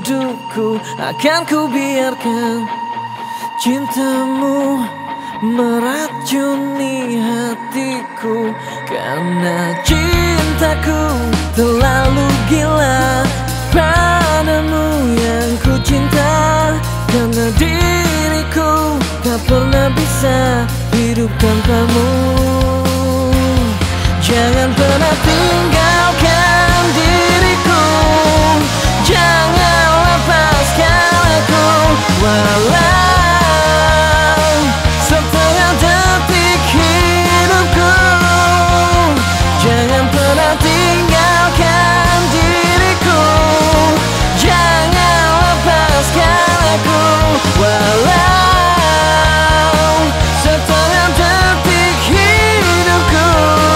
hidupku akan ku biarkan cintamu meracuni hatiku, karena cintaku terlalu gila padamu yang ku cinta. Karena diriku tak pernah bisa hidup tanpamu. Jangan pernah tinggalkan diriku, jangan lepaskan aku walau setengah detik hidupku. Jangan pernah tinggalkan diriku, jangan lepaskan aku walau setengah detik hidupku.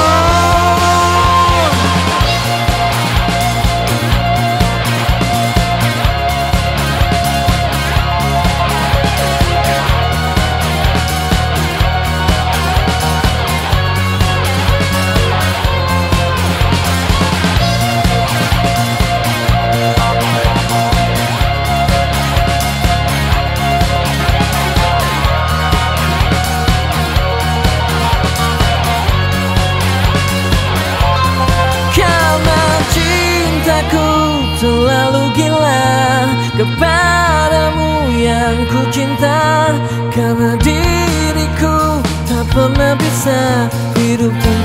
Aku terlalu gila kepadamu yang ku cinta, karena diriku tak pernah bisa hidup tanpa